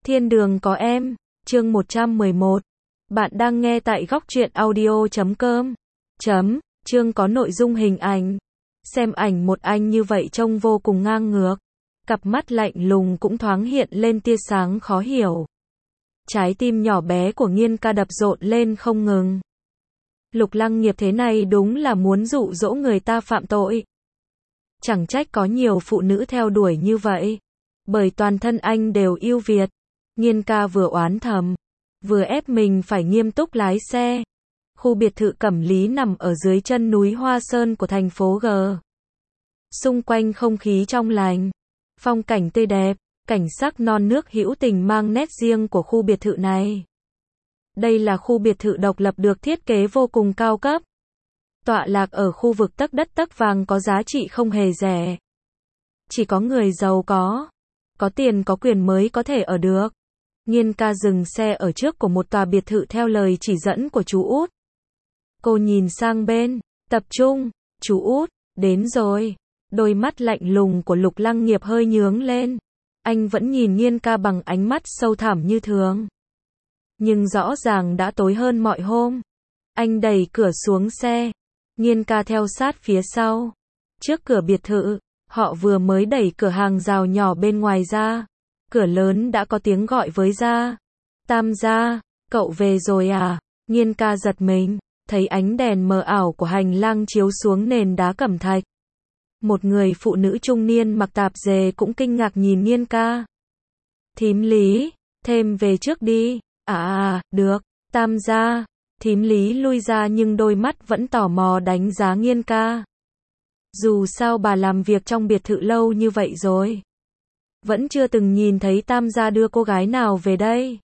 Thiên đường có em, chương 111. Bạn đang nghe tại góc truyện audio.com. Chương có nội dung hình ảnh. Xem ảnh một anh như vậy trông vô cùng ngang ngược. Cặp mắt lạnh lùng cũng thoáng hiện lên tia sáng khó hiểu. Trái tim nhỏ bé của Nghiên Ca đập rộn lên không ngừng. Lục Lăng Nghiệp thế này đúng là muốn dụ dỗ người ta phạm tội. Chẳng trách có nhiều phụ nữ theo đuổi như vậy. Bởi toàn thân anh đều yêu Việt. Nghiên Ca vừa oán thầm, vừa ép mình phải nghiêm túc lái xe. Khu biệt thự Cẩm Lý nằm ở dưới chân núi Hoa Sơn của thành phố G. Xung quanh không khí trong lành, phong cảnh tươi đẹp, cảnh sắc non nước hữu tình mang nét riêng của khu biệt thự này. Đây là khu biệt thự độc lập được thiết kế vô cùng cao cấp. Tọa lạc ở khu vực tấc đất tấc vàng có giá trị không hề rẻ. Chỉ có người giàu có tiền có quyền mới có thể ở được. Nghiên Ca dừng xe ở trước của một tòa biệt thự theo lời chỉ dẫn của chú Út. Cô nhìn sang bên, tập trung, chú Út, đến rồi. Đôi mắt lạnh lùng của Lục Lăng Nghiệp hơi nhướng lên. Anh vẫn nhìn Nghiên Ca bằng ánh mắt sâu thẳm như thường. Nhưng rõ ràng đã tối hơn mọi hôm. Anh đẩy cửa xuống xe. Nghiên Ca theo sát phía sau. Trước cửa biệt thự, họ vừa mới đẩy cửa hàng rào nhỏ bên ngoài ra. Cửa lớn đã có tiếng gọi với ra. Tam gia, cậu về rồi à? Nghiên Ca giật mình, thấy ánh đèn mờ ảo của hành lang chiếu xuống nền đá cẩm thạch. Một người phụ nữ trung niên mặc tạp dề cũng kinh ngạc nhìn Nghiên Ca. Thím Lý, thêm về trước đi. Được, tam gia. Thím Lý lui ra nhưng đôi mắt vẫn tò mò đánh giá Nghiên Ca. Dù sao bà làm việc trong biệt thự lâu như vậy rồi, vẫn chưa từng nhìn thấy tam gia đưa cô gái nào về đây.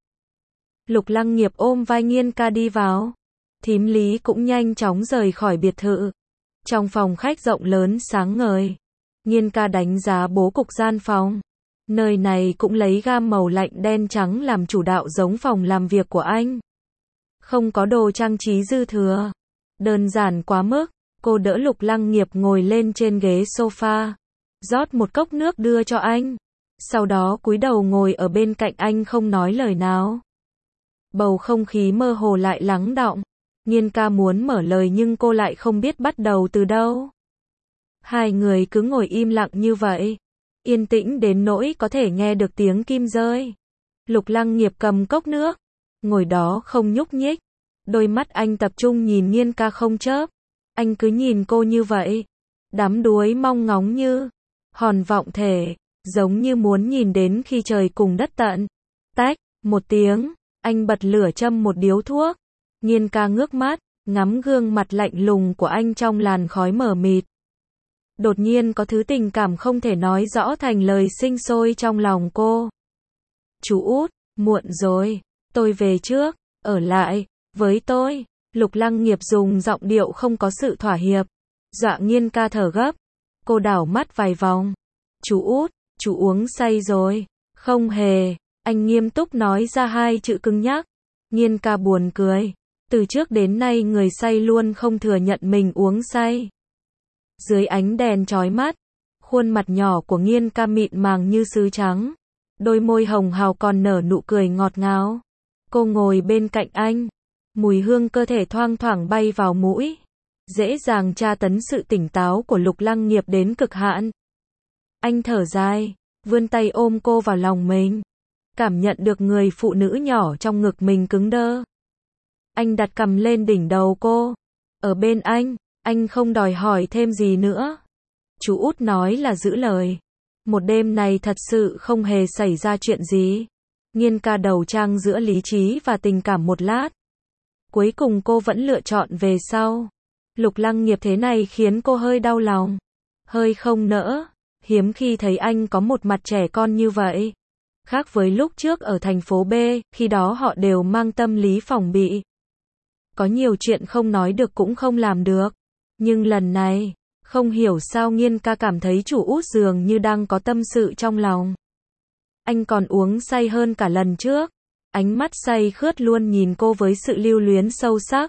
Lục Lăng Nghiệp ôm vai Nghiên Ca đi vào. Thím Lý cũng nhanh chóng rời khỏi biệt thự. Trong phòng khách rộng lớn sáng ngời, Nghiên Ca đánh giá bố cục gian phòng. Nơi này cũng lấy gam màu lạnh đen trắng làm chủ đạo giống phòng làm việc của anh. Không có đồ trang trí dư thừa. Đơn giản quá mức. Cô đỡ Lục Lăng Nghiệp ngồi lên trên ghế sofa, rót một cốc nước đưa cho anh. Sau đó cúi đầu ngồi ở bên cạnh anh không nói lời nào. Bầu không khí mơ hồ lại lắng đọng. Nghiên Ca muốn mở lời nhưng cô lại không biết bắt đầu từ đâu. Hai người cứ ngồi im lặng như vậy, yên tĩnh đến nỗi có thể nghe được tiếng kim rơi. Lục Lăng Nghiệp cầm cốc nước, ngồi đó không nhúc nhích. Đôi mắt anh tập trung nhìn Nghiên Ca không chớp. Anh cứ nhìn cô như vậy, đắm đuối mong ngóng như hòn vọng thể, giống như muốn nhìn đến khi trời cùng đất tận. Tách, một tiếng, anh bật lửa châm một điếu thuốc. Nghiên Ca ngước mắt, ngắm gương mặt lạnh lùng của anh trong làn khói mờ mịt. Đột nhiên có thứ tình cảm không thể nói rõ thành lời sinh sôi trong lòng cô. Chú Út, muộn rồi, tôi về trước, ở lại với tôi. Lục Lăng Nghiệp dùng giọng điệu không có sự thỏa hiệp, dọa Nghiên Ca thở gấp. Cô đảo mắt vài vòng. Chú Út, chú uống say rồi. Không hề, anh nghiêm túc nói ra hai chữ cứng nhắc. Nghiên Ca buồn cười. Từ trước đến nay người say luôn không thừa nhận mình uống say. Dưới ánh đèn chói mắt, khuôn mặt nhỏ của Nghiên Ca mịn màng như sứ trắng. Đôi môi hồng hào còn nở nụ cười ngọt ngào. Cô ngồi bên cạnh anh. Mùi hương cơ thể thoang thoảng bay vào mũi, dễ dàng tra tấn sự tỉnh táo của Lục Lăng Nghiệp đến cực hạn. Anh thở dài, vươn tay ôm cô vào lòng mình, cảm nhận được người phụ nữ nhỏ trong ngực mình cứng đơ. Anh đặt cằm lên đỉnh đầu cô. Ở bên anh không đòi hỏi thêm gì nữa. Chú Út nói là giữ lời. Một đêm này thật sự không hề xảy ra chuyện gì. Nghiên Ca đầu trang giữa lý trí và tình cảm một lát. Cuối cùng cô vẫn lựa chọn về sau. Lục Lăng Nghiệp thế này khiến cô hơi đau lòng, hơi không nỡ. Hiếm khi thấy anh có một mặt trẻ con như vậy. Khác với lúc trước ở thành phố B, khi đó họ đều mang tâm lý phòng bị. Có nhiều chuyện không nói được cũng không làm được. Nhưng lần này, không hiểu sao Nghiên Ca cảm thấy chủ Út dường như đang có tâm sự trong lòng. Anh còn uống say hơn cả lần trước. Ánh mắt say khướt luôn nhìn cô với sự lưu luyến sâu sắc.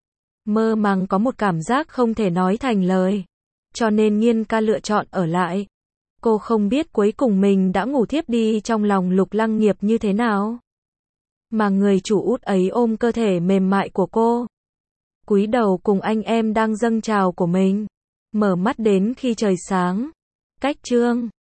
Mơ màng có một cảm giác không thể nói thành lời. Cho nên Nghiên Ca lựa chọn ở lại. Cô không biết cuối cùng mình đã ngủ thiếp đi trong lòng Lục Lăng Nghiệp như thế nào. Mà người chủ út ấy ôm cơ thể mềm mại của cô, cúi đầu cùng anh em đang dâng trào của mình, mở mắt đến khi trời sáng. Cách chương